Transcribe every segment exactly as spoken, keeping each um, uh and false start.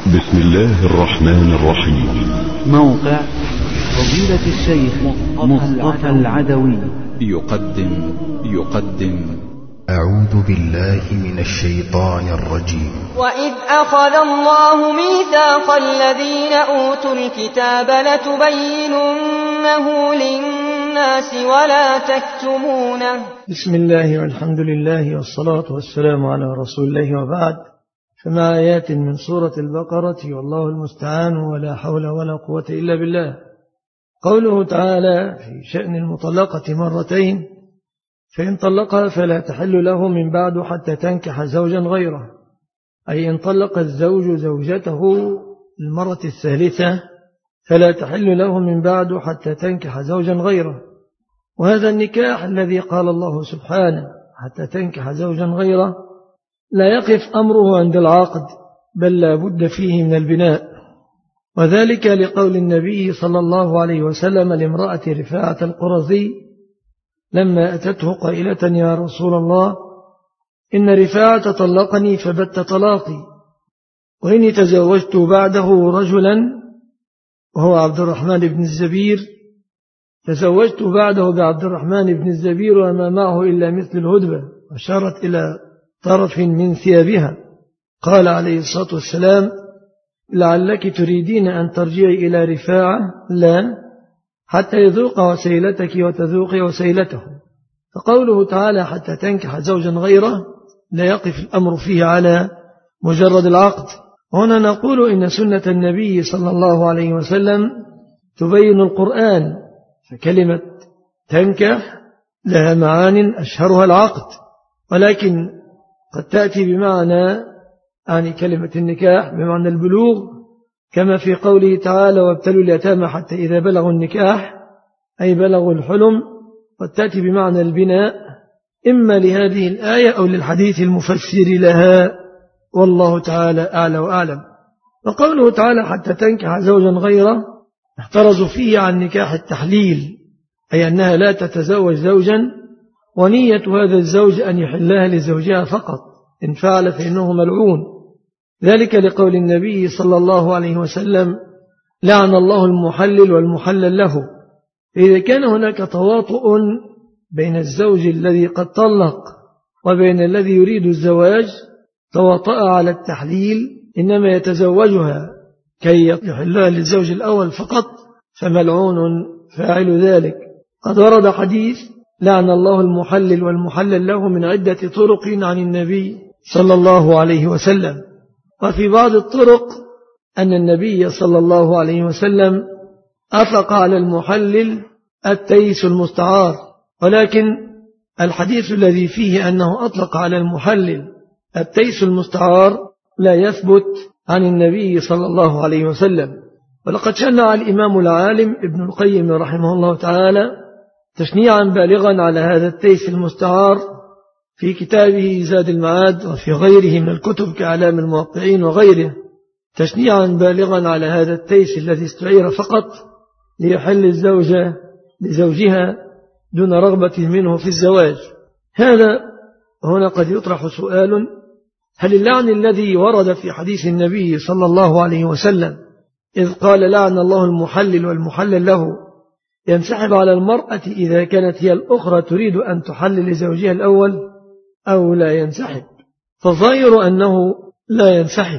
بسم الله الرحمن الرحيم. موقع فضيلة الشيخ مصطفى العدوي يقدم يقدم أعوذ بالله من الشيطان الرجيم. وإذ أخذ الله ميثاق الذين أوتوا الكتاب لتبيننه للناس ولا تكتمونه. بسم الله والحمد لله والصلاة والسلام على رسول الله، وبعد، فمع آيات من سورة البقرة والله المستعان ولا حول ولا قوة إلا بالله. قوله تعالى في شأن المطلقة مرتين: فإن طلقها فلا تحل له من بعد حتى تنكح زوجا غيره، أي إن طلق الزوج زوجته المرة الثالثة فلا تحل له من بعد حتى تنكح زوجا غيره. وهذا النكاح الذي قال الله سبحانه حتى تنكح زوجا غيره لا يقف أمره عند العقد، بل لا بد فيه من البناء، وذلك لقول النبي صلى الله عليه وسلم لامرأة رفاعة القرظي لما أتته قائلة: يا رسول الله، إن رفاعة طلقني فبت طلاقي، وإني تزوجت بعده رجلا وهو عبد الرحمن بن الزبير، تزوجت بعده بعبد الرحمن بن الزبير وما معه إلا مثل الهدبة، أشارت إلى طرف من ثيابها. قال عليه الصلاة والسلام: لعلك تريدين أن ترجعي إلى رفاعة؟ لا، حتى يذوق وسيلتك وتذوقي وسيلته. فقوله تعالى حتى تنكح زوجا غيره لا يقف الأمر فيه على مجرد العقد. هنا نقول إن سنة النبي صلى الله عليه وسلم تبين القرآن، فكلمة تنكح لها معان أشهرها العقد، ولكن قد تأتي بمعنى يعني كلمة النكاح بمعنى البلوغ، كما في قوله تعالى: وابتلوا اليتامى حتى إذا بلغوا النكاح، أي بلغوا الحلم. قد تأتي بمعنى البناء، إما لهذه الآية أو للحديث المفسر لها، والله تعالى أعلى وأعلم. وقوله تعالى حتى تنكح زوجا غيره احترزوا فيه عن نكاح التحليل، أي أنها لا تتزوج زوجا ونية هذا الزوج أن يحلها لزوجها فقط، إن فعل فإنه ملعون، ذلك لقول النبي صلى الله عليه وسلم: لعن الله المحلل والمحلل له. إذا كان هناك تواطؤ بين الزوج الذي قد طلق وبين الذي يريد الزواج، تواطأ على التحليل، إنما يتزوجها كي يحلها للزوج الأول فقط، فملعون فاعل ذلك. قد ورد حديث لعن الله المحلل والمحلل له من عدة طرق عن النبي صلى الله عليه وسلم. وفي بعض الطرق أن النبي صلى الله عليه وسلم أطلق على المحلل التيس المستعار، ولكن الحديث الذي فيه أنه أطلق على المحلل التيس المستعار لا يثبت عن النبي صلى الله عليه وسلم. ولقد شنع الإمام العالم ابن القيم رحمه الله تعالى تشنيعا بالغا على هذا التيس المستعار في كتابه زاد المعاد، وفي غيره من الكتب كأعلام الموقعين وغيره، تشنيعا بالغا على هذا التيس الذي استعير فقط ليحل الزوجة لزوجها دون رغبة منه في الزواج. هذا هنا قد يطرح سؤال: هل اللعن الذي ورد في حديث النبي صلى الله عليه وسلم إذ قال لعن الله المحلل والمحلل له ينسحب على المرأة إذا كانت هي الأخرى تريد أن تحلل لزوجها الأول أو لا ينسحب؟ فالظاهر أنه لا ينسحب،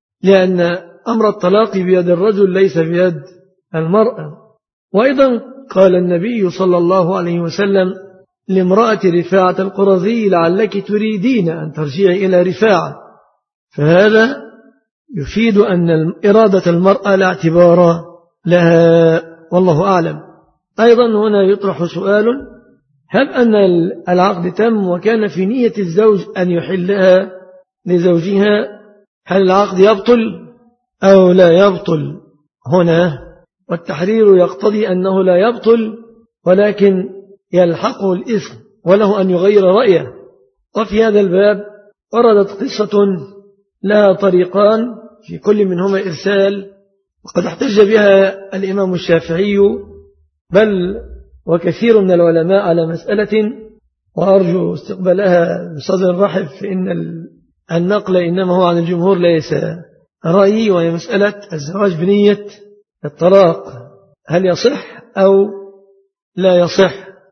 لأن أمر الطلاق بيد الرجل ليس بيد المرأة. وأيضا قال النبي صلى الله عليه وسلم لامرأة رفاعة القرظي: لعلك تريدين أن ترجعي إلى رفاعة، فهذا يفيد أن إرادة المرأة لا اعتبار لها، والله أعلم. أيضا هنا يطرح سؤال: هل أن العقد تم وكان في نية الزوج أن يحلها لزوجها، هل العقد يبطل أو لا يبطل هنا؟ والتحرير يقتضي أنه لا يبطل، ولكن يلحقه الإثم وله أن يغير رأيه. وفي هذا الباب وردت قصة لها طريقان في كل منهما إرسال، وقد احتج بها الإمام الشافعي بل وكثير من العلماء على مسألة، وأرجو استقبالها بصدر رحب، فإن النقل إنما هو عن الجمهور ليس رأيي، وهي مسألة الزواج بنية الطلاق هل يصح أو لا يصح.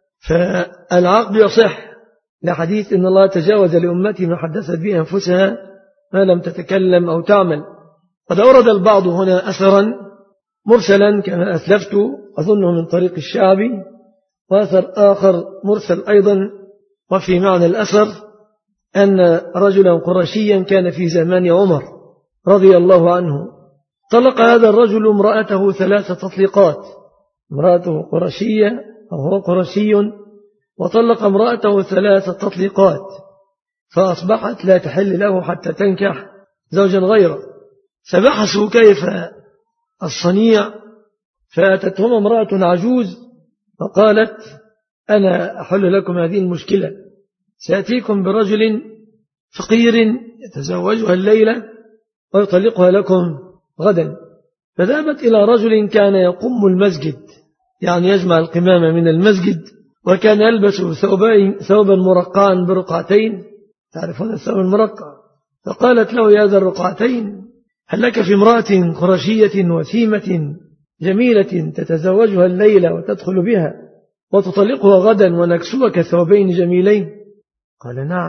فالعقد يصح لحديث إن الله تجاوز لأمتي ما حدثت به أنفسها ما لم تتكلم أو تعمل. قد أورد البعض هنا أثرا مرسلا كما أسلفت أظنه من طريق الشعبي، وأثر آخر مرسل أيضا. وفي معنى الأثر أن رجلا قرشيا كان في زمان عمر رضي الله عنه طلق هذا الرجل امرأته ثلاث تطليقات. امرأته قرشية أو هو قرشي، وطلق امرأته ثلاث تطليقات، فأصبحت لا تحل له حتى تنكح زوجا غيره. فبحثوا كيف الصنيع، فأتتهم امرأة عجوز فقالت أنا أحل لكم هذه المشكلة، سأتيكم برجل فقير يتزوجها الليلة ويطلقها لكم غدا. فذهبت إلى رجل كان يقم المسجد، يعني يجمع القمامة من المسجد، وكان يلبس ثوبا مرقعا برقعتين، تعرفون الثوب المرقع. فقالت له يا ذا الرقعتين هل لك في امرأة قرشية وثيمة جميلة تتزوجها الليلة وتدخل بها وتطلقها غدا ونكسوك ثوبين جميلين؟ قال نعم.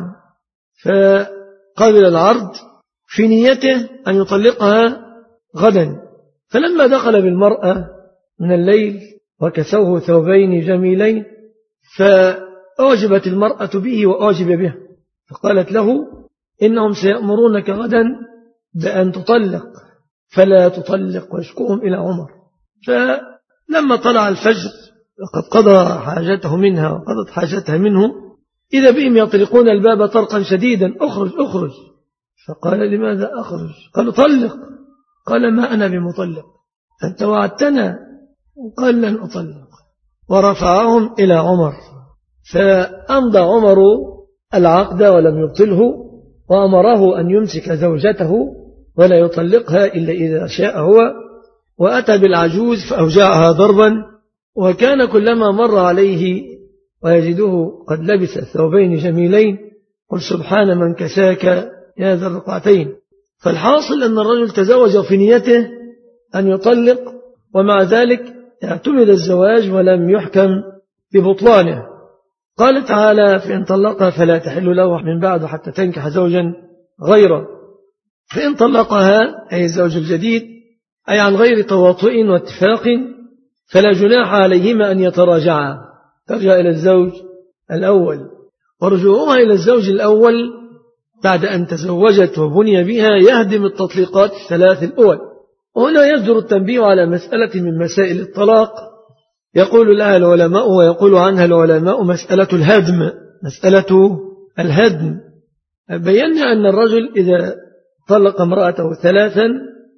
فقابل العرض في نيته أن يطلقها غدا. فلما دخل بالمرأة من الليل وكسوه ثوبين جميلين فأعجبت المرأة به وأعجب به، فقالت له إنهم سيأمرونك غدا بأن تطلق فلا تطلق، ويشكوهم إلى عمر. فلما طلع الفجر وقد قضى حاجته منها وقضت حاجتها منه إذا بهم يطلقون الباب طرقا شديدا أخرج أخرج. فقال لماذا أخرج؟ قالوا طلق. قال ما أنا بمطلق، أنت وعدتنا. قال لن أطلق. ورفعهم إلى عمر، فأمضى عمر العقد ولم يبطله، وأمره أن يمسك زوجته ولا يطلقها إلا إذا شاء هو، وأتى بالعجوز فأوجعها ضربا، وكان كلما مر عليه ويجده قد لبس ثوبين جميلين قل سبحان من كساك يا ذا الرقعتين. فالحاصل أن الرجل تزوج في نيته أن يطلق، ومع ذلك اعتمد الزواج ولم يحكم ببطلانه. قال تعالى فإن طلقها فلا تحل له من بعد حتى تنكح زوجا غيره. فإن طلقها أي الزوج الجديد أي عن غير تواطؤ واتفاق فلا جناح عليهما أن يتراجعا، ترجع إلى الزوج الأول. ورجوعها إلى الزوج الأول بعد أن تزوجت وبني بها يهدم التطليقات الثلاث الأول. وهنا يجدر التنبيه على مسألة من مسائل الطلاق يقول لها العلماء ويقول عنها العلماء مسألة الهدم. مسألة الهدم بينا أن الرجل إذا طلق امرأته ثلاثا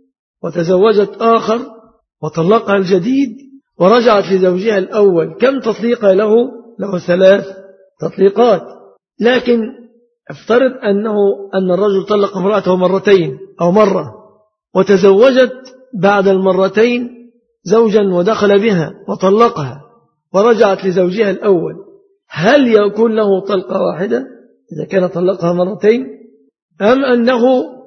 وتزوجت آخر وطلقها الجديد ورجعت لزوجها الأول، كم تطليق له؟ له ثلاث تطليقات. لكن افترض أنه أن الرجل طلق امرأته مرتين أو مرة وتزوجت بعد المرتين زوجا ودخل بها وطلقها ورجعت لزوجها الأول، هل يكون له طلقة واحدة إذا كان طلقها مرتين، أم أنه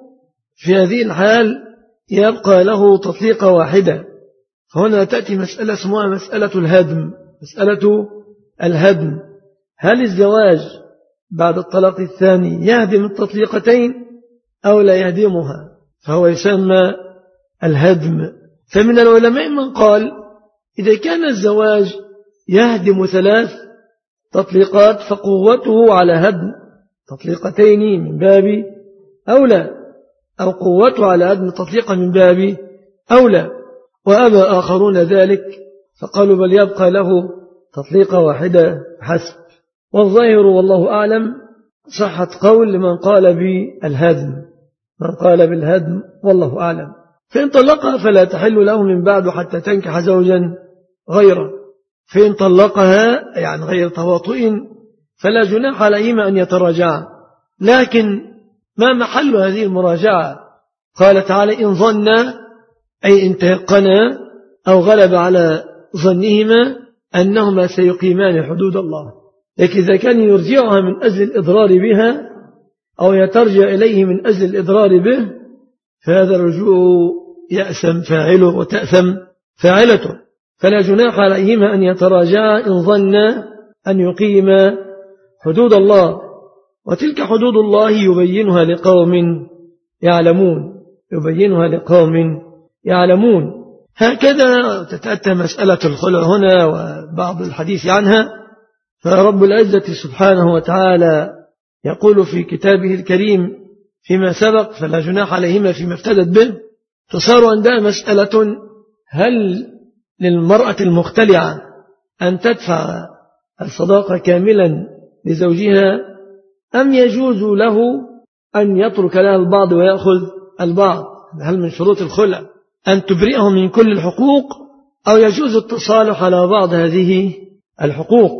في هذه الحال يبقى له تطليقة واحدة؟ هنا تأتي مسألة اسمها مسألة الهدم. مسألة الهدم، هل الزواج بعد الطلاق الثاني يهدم التطليقتين أو لا يهدمها؟ فهو يسمى الهدم. فمن العلماء من قال إذا كان الزواج يهدم ثلاث تطليقات فقوته على هدم تطليقتين من باب أولى، أو قوته على هدم تطليقة من باب أولى. وأبى آخرون ذلك فقالوا بل يبقى له تطليقة واحدة حسب. والظاهر والله أعلم صحة قول لمن قال بالهدم، من قال بالهدم والله أعلم. فإن طلقها فلا تحل له من بعد حتى تنكح زوجا غيره. فإن طلقها يعني غير تواطؤ فلا جناح عليهما أن يتراجعا. لكن ما محل هذه المراجعة؟ قال تعالى إن ظنا أي إن تيقنا أو غلب على ظنهما أنهما سيقيمان حدود الله. لكن إذا كان يرجعها من أجل الإضرار بها أو يترجع إليه من أجل الإضرار به فهذا الرجوع يأسم فاعله وتأثم فاعلته، فلا جناح عليهما أن يتراجعا إن ظنا أن يقيما حدود الله، وتلك حدود الله يبينها لقوم يعلمون يبينها لقوم يعلمون. هكذا تتأتى مسألة الخلع هنا وبعض الحديث عنها. فرب العزة سبحانه وتعالى يقول في كتابه الكريم فيما سبق فلا جناح عليهما فيما افتدت به، تصار عندها مسألة: هل للمرأة المختلعة أن تدفع الصداقة كاملا لزوجها، أم يجوز له أن يترك لها البعض ويأخذ البعض؟ هل من شروط الخلع أن تبرئه من كل الحقوق، أو يجوز التصالح على بعض هذه الحقوق؟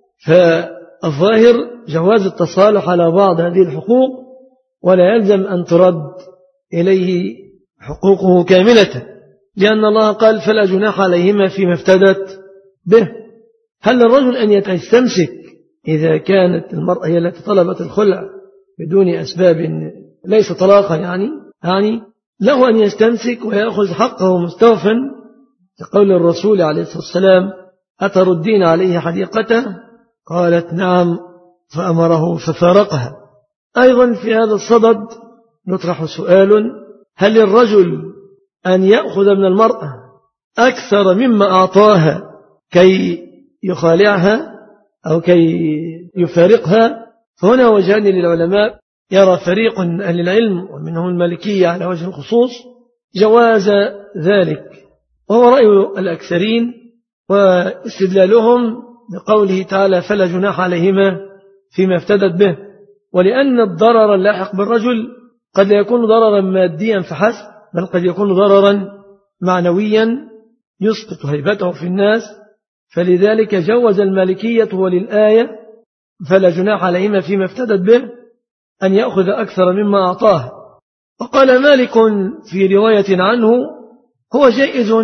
فالظاهر جواز التصالح على بعض هذه الحقوق، ولا يلزم أن ترد إليه حقوقه كاملة، لأن الله قال فلا جناح عليهما فيما افتدت به. هل للرجل أن يستمسك إذا كانت المرأة هي التي طلبت الخلع بدون أسباب ليس طلاقا، يعني يعني له أن يستمسك ويأخذ حقه مستوفا، كقول الرسول عليه الصلاة والسلام: أتردين عليه حديقته؟ قالت: نعم، فأمره ففارقها. أيضا في هذا الصدد نطرح سؤال: هل للرجل أن يأخذ من المرأة أكثر مما أعطاها كي يخالعها أو كي يفارقها؟ فهنا وجهان للعلماء. يرى فريق من أهل العلم ومنهم المالكية على وجه الخصوص جواز ذلك، وهو رأي الأكثرين، واستدلالهم بقوله تعالى فلا جناح عليهما فيما افتدت به، ولأن الضرر اللاحق بالرجل قد لا يكون ضررا ماديا فحسب، بل قد يكون ضررا معنويا يسقط هيبته في الناس، فلذلك جوز المالكية وللآية فلا جناح عليهما فيما افتدت به أن يأخذ أكثر مما أعطاه. وقال مالك في رواية عنه: هو جائز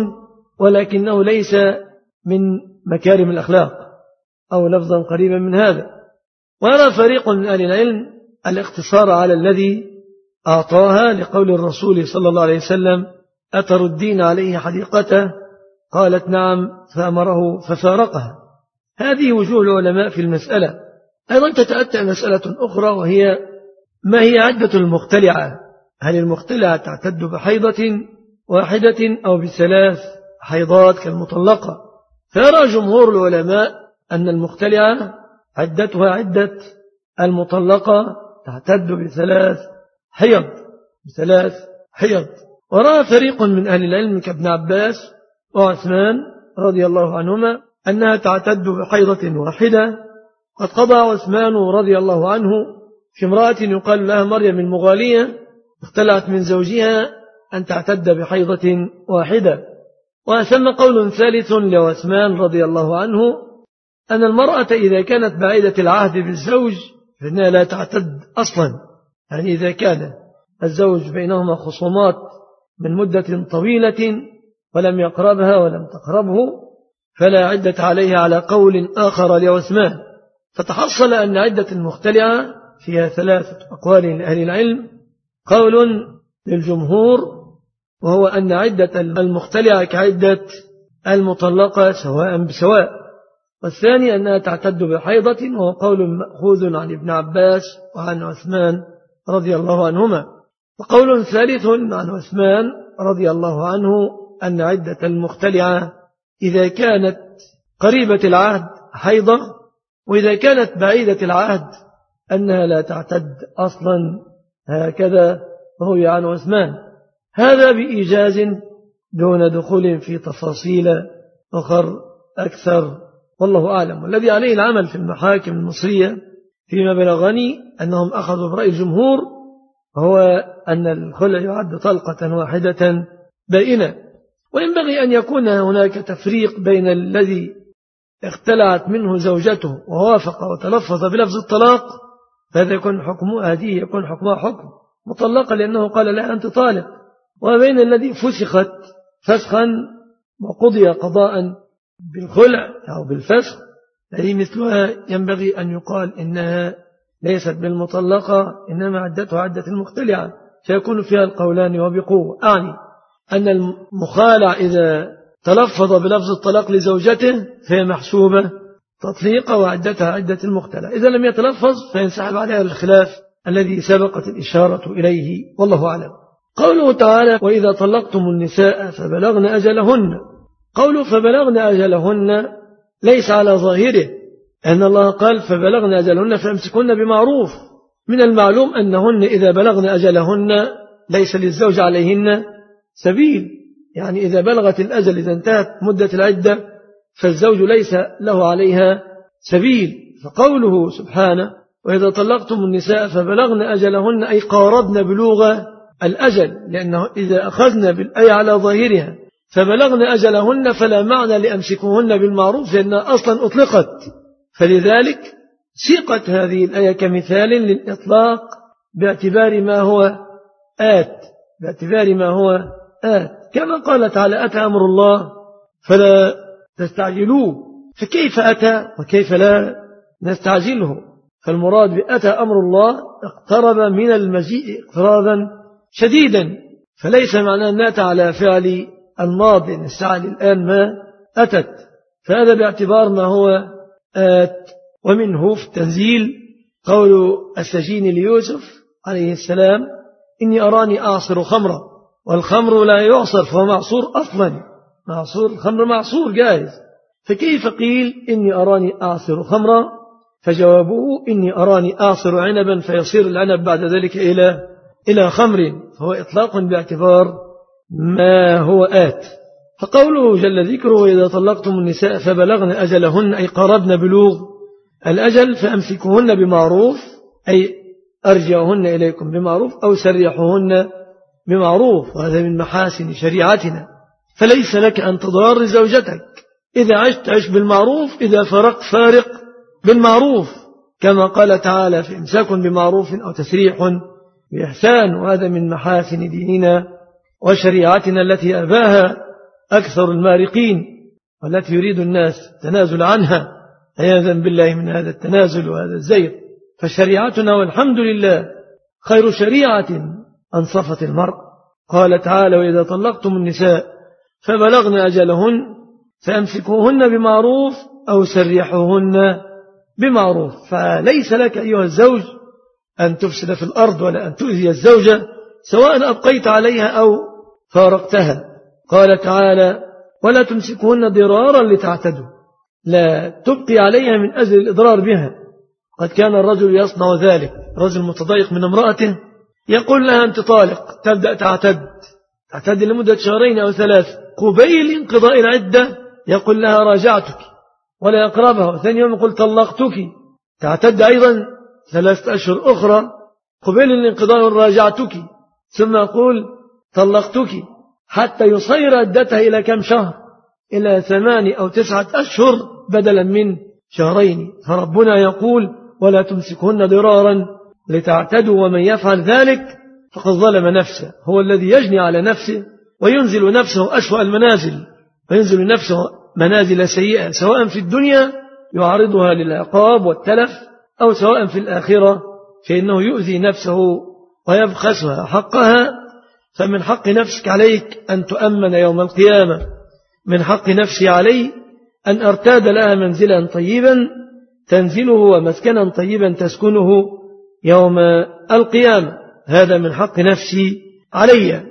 ولكنه ليس من مكارم الأخلاق، أو لفظا قريبا من هذا. ويرى فريق من أهل العلم الاقتصار على الذي أعطاها، لقول الرسول صلى الله عليه وسلم: أتردين عليه حديقته؟ قالت: نعم، فأمره ففارقها. هذه وجوه العلماء في المسألة. أيضا تتأتى مسألة أخرى، وهي ما هي عدة المختلعة؟ هل المختلعة تعتد بحيضة واحدة أو بثلاث حيضات كالمطلقة؟ فيرى جمهور العلماء أن المختلعة عدتها عدة المطلقة، تعتد بثلاث حيض بثلاث حيض. ورأى فريق من أهل العلم كابن عباس وعثمان رضي الله عنهما أنها تعتد بحيضة واحدة. قد قضى عثمان رضي الله عنه في امرأة يقال لها مريم المغالية اختلعت من زوجها أن تعتد بحيضة واحدة. وثم قول ثالث لعثمان رضي الله عنه أن المرأة إذا كانت بعيدة العهد بالزوج فإنها لا تعتد أصلا، يعني إذا كان الزوج بينهما خصومات من مدة طويلة ولم يقربها ولم تقربه فلا عدة عليها، على قول آخر لعثمان. فتحصل أن عدة المختلعة فيها ثلاثة أقوال لأهل العلم: قول للجمهور وهو أن عدة المختلعة كعدة المطلقة سواء بسواء، والثاني أنها تعتد بحيضة، وهو قول مأخوذ عن ابن عباس وعن عثمان رضي الله عنهما. وقول ثالث عن عثمان رضي الله عنه أن عدة المختلعة إذا كانت قريبة العهد حيضة، وإذا كانت بعيدة العهد أنها لا تعتد أصلا. هكذا روي عن عثمان، هذا بإيجاز دون دخول في تفاصيل أخر أكثر، والله أعلم. والذي عليه العمل في المحاكم المصرية فيما بلغني أنهم أخذوا برأي الجمهور، هو أن الخلع يعد طلقة واحدة بائنة. وينبغي أن يكون هناك تفريق بين الذي اختلعت منه زوجته ووافق وتلفظ بلفظ الطلاق، فهذا يكون حكمه هذه يكون حكمها حكم مطلقة لأنه قال لا أنت طالق، وبين الذي فسخت فسخا وقضي قضاء بالخلع أو بالفسخ، هذه مثلها ينبغي أن يقال إنها ليست بالمطلقة إنما عدتها عدة المختلعة. فيكون فيها القولان وبقوة. أعني أن المخالع إذا تلفظ بلفظ الطلاق لزوجته فهي محسوبة تطليقة وعدتها عدة المختلع. إذا لم يتلفظ فينسحب عليها الخلاف الذي سبقت الإشارة إليه، والله أعلم. قوله تعالى: وإذا طلقتم النساء فبلغن أجلهن. قوله فبلغن أجلهن ليس على ظاهره، أن الله قال فبلغن أجلهن فامسكن بمعروف. من المعلوم أنهن إذا بلغن أجلهن ليس للزوج عليهن سبيل، يعني إذا بلغت الأجل، إذا انتهت مدة العدة، فالزوج ليس له عليها سبيل. فقوله سبحانه: وإذا طلقتم النساء فبلغن أجلهن أي قاربن بلوغ الأجل، لأنه إذا أخذنا بالآية على ظاهرها فبلغن أجلهن فلا معنى لأمسكوهن بالمعروف لأنها أصلا أطلقت، فلذلك سيقت هذه الآية كمثال للإطلاق باعتبار ما هو آت، باعتبار ما هو آت، كما قال تعالى: أتى أمر الله فلا تستعجلوه. فكيف أتى وكيف لا نستعجله؟ فالمراد بأتى أمر الله اقترب من المجيء اقترابا شديدا، فليس معناه أن أتى على فعل الماضي، أن الساعة الآن ما أتت، فهذا باعتبار ما هو آت. ومنه في التنزيل قول السجين ليوسف عليه السلام: إني أراني أعصر خمرا، والخمر لا يعصر فهو معصور أصلا، معصور الخمر معصور جائز، فكيف قيل إني أراني أعصر خمرا؟ فجوابه: إني أراني أعصر عنبا فيصير العنب بعد ذلك إلى إلى خمر، فهو إطلاق باعتبار ما هو آت. فقوله جل ذكره: إذا طلقتم النساء فبلغن أجلهن أي قربن بلوغ الأجل فأمسكوهن بمعروف، أي أرجعوهن إليكم بمعروف أو سرحوهن بمعروف، وهذا من محاسن شريعتنا. فليس لك أن تضار زوجتك، إذا عشت عش بالمعروف، إذا فرقت فارق بالمعروف، كما قال تعالى: في إمساك بمعروف أو تسريح بإحسان، وهذا من محاسن ديننا وشريعتنا التي أباها أكثر المارقين، والتي يريد الناس التنازل عنها عياذا بالله من هذا التنازل وهذا الزيغ. فشريعتنا والحمد لله خير شريعة أنصفت المرء. قال تعالى: وإذا طلقتم النساء فبلغن أجلهن فأمسكوهن بمعروف أو سرحوهن بمعروف. فليس لك أيها الزوج أن تفسد في الأرض ولا أن تؤذي الزوجة سواء أبقيت عليها أو فارقتها. قال تعالى: ولا تمسكوهن ضرارا لتعتدوا، لا تبقي عليها من أجل الإضرار بها. قد كان الرجل يصنع ذلك، رجل متضايق من امرأته يقول لها: أنت طالق، تبدأ تعتد تعتد لمدة شهرين أو ثلاث، قبيل انقضاء العدة يقول لها: راجعتك، ولا يقربها، ثاني يوم يقول: طلقتك، تعتد أيضا ثلاثة أشهر أخرى، قبيل الانقضاء راجعتك، ثم يقول: طلقتك، حتى يصير عدتها إلى كم شهر؟ إلى ثمان أو تسعة أشهر بدلا من شهرين. فربنا يقول: ولا تمسكهن ضرارا لتعتدوا، ومن يفعل ذلك فقد ظلم نفسه. هو الذي يجني على نفسه وينزل نفسه أسوأ المنازل، وينزل نفسه منازل سيئة، سواء في الدنيا يعرضها للعقاب والتلف، أو سواء في الآخرة فإنه يؤذي نفسه ويبخسها حقها. فمن حق نفسك عليك أن تؤمن يوم القيامة، من حق نفسي علي أن أرتاد لها منزلا طيبا تنزله ومسكنا طيبا تسكنه يوم القيامة، هذا من حق نفسي علي.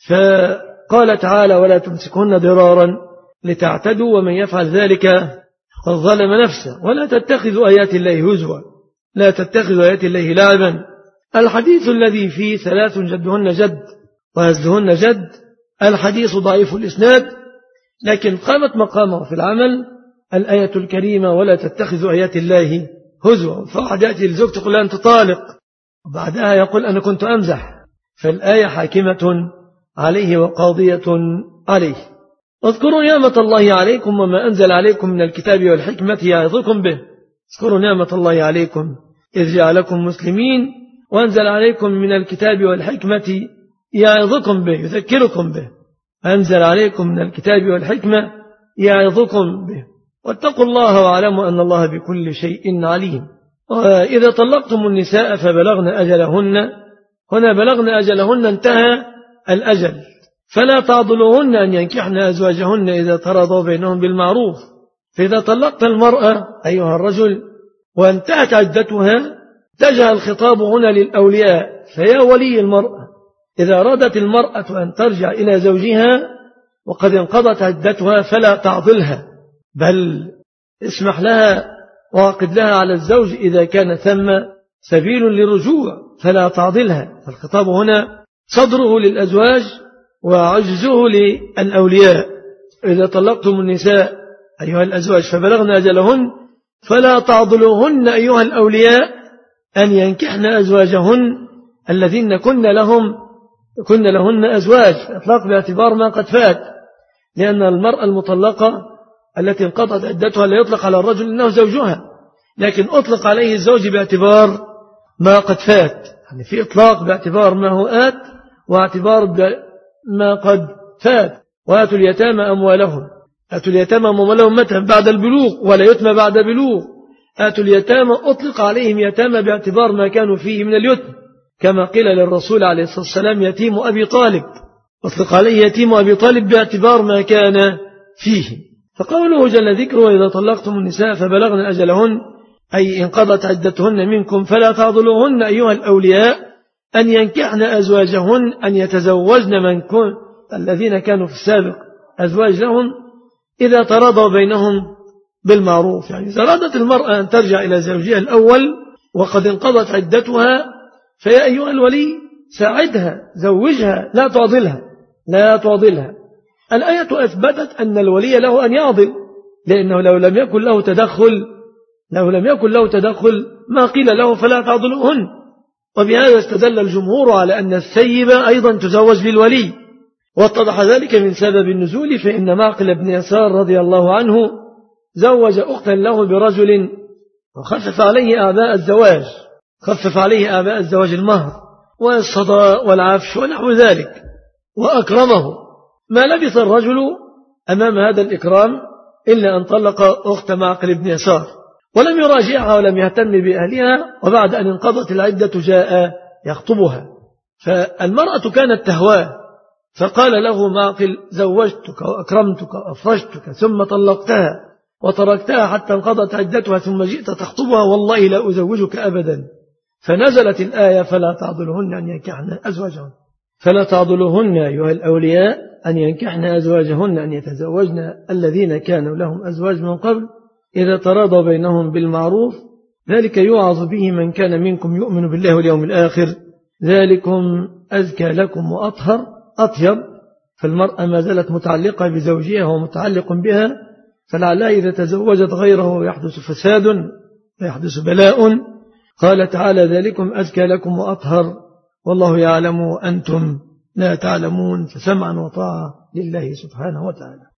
فقال تعالى: ولا تمسكهن ضرارا لتعتدوا، ومن يفعل ذلك قد ظلم نفسه. ولا تتخذوا آيات الله هزوا، لا تتخذوا آيات الله لعبا. الحديث الذي فيه ثلاث جدهن جد وهزهن جد، الحديث ضعيف الإسناد، لكن قامت مقامه في العمل الآية الكريمة: ولا تتخذوا آيات الله هزوا. فقد يأتي لزوج تقول: أنت طالق، وبعدها يقول: أنا كنت أمزح. فالآية حاكمة عليه وقاضية عليه. اذكروا نعمة الله عليكم وما أنزل عليكم من الكتاب والحكمة يعظكم به. اذكروا نعمة الله عليكم إذ جعلكم مسلمين وأنزل عليكم من الكتاب والحكمة يعظكم به، يذكركم به. أنزل عليكم من الكتاب والحكمة يعظكم به، واتقوا الله واعلموا أن الله بكل شيء عليم. وإذا طلقتم النساء فبلغن أجلهن هنا بلغن أجلهن انتهى الأجل، فلا تعضلوهن أن ينكحن أزواجهن إذا تراضوا بينهم بالمعروف. فإذا طلقت المرأة أيها الرجل وانتهت عدتها اتجه الخطاب هنا للأولياء، فيا ولي المرأة إذا أرادت المرأة أن ترجع إلى زوجها وقد انقضت عدتها فلا تعضلها، بل اسمح لها وعقد لها على الزوج إذا كان ثم سبيل لرجوع، فلا تعضلها. فالخطاب هنا صدره للأزواج وعجزه للأولياء. إذا طلقتم النساء أيها الأزواج فبلغن أجلهن فلا تعضلوهن أيها الأولياء أن ينكحن أزواجهن الذين كن لهم كن لهن أزواج، إطلاق باعتبار ما قد فات، لأن المرأة المطلقة التي انقضت عدتها لا يطلق على الرجل إنه زوجها، لكن أطلق عليه الزوج باعتبار ما قد فات، يعني في إطلاق باعتبار ما هو آت واعتبار ما قد فات. وآتوا اليتامى أموالهم، آتوا اليتامى أموالهم متى؟ بعد البلوغ، ولا يتم بعد بلوغ. آتوا اليتامى أطلق عليهم يتامى باعتبار ما كانوا فيه من اليتم، كما قيل للرسول عليه الصلاة والسلام يتيم أبي طالب، أطلق عليه يتيم أبي طالب باعتبار ما كان فيه. فقوله جل ذكره إذا طلقتم النساء فبلغن أجلهن أي انقضت عدتهن منكم فلا تعضلوهن أيها الأولياء أن ينكحن أزواجهن أن يتزوجن من كن الذين كانوا في السابق أزواج لهم إذا تراضوا بينهم بالمعروف. يعني إذا أرادت المرأة أن ترجع إلى زوجها الأول وقد انقضت عدتها فيا أيها الولي ساعدها، زوجها، لا تعضلها لا تعضلها. الآية أثبتت أن الولي له أن يعضل، لأنه لو لم يكن له تدخل لو لم يكن له تدخل ما قيل له فلا تعضلوهن. وبهذا استدل الجمهور على أن الثيبة أيضا تزوج بالولي، واتضح ذلك من سبب النزول، فإن معقل بن يسار رضي الله عنه زوج أختا له برجل وخفف عليه آباء الزواج خفف عليه آباء الزواج المهر والصداء والعفش ونحو ذلك وأكرمه. ما لبث الرجل أمام هذا الإكرام إلا أن طلق أخت معقل بن يسار ولم يراجعها ولم يهتم بأهلها، وبعد أن انقضت العدة جاء يخطبها. فالمرأة كانت تهواه، فقال له معقل زوجتك وأكرمتك وأفرجتك ثم طلقتها وتركتها حتى انقضت عدتها ثم جئت تخطبها، والله لا أزوجك أبدا. فنزلت الآية فلا تعضلهن أن ينكحن أزواجهن فلا تعضلهن أيها الأولياء أن ينكحن أزواجهن أن يتزوجن الذين كانوا لهم أزواج من قبل إذا تراضوا بينهم بالمعروف، ذلك يوعظ به من كان منكم يؤمن بالله واليوم الآخر، ذلكم أزكى لكم وأطهر أطيب. فالمرأة ما زالت متعلقة بزوجها ومتعلق بها، فلعلها إذا تزوجت غيره يحدث فساد ويحدث بلاء. قال تعالى ذلكم أزكى لكم وأطهر والله يعلم وأنتم لا تعلمون، فسمعا وطاعة لله سبحانه وتعالى.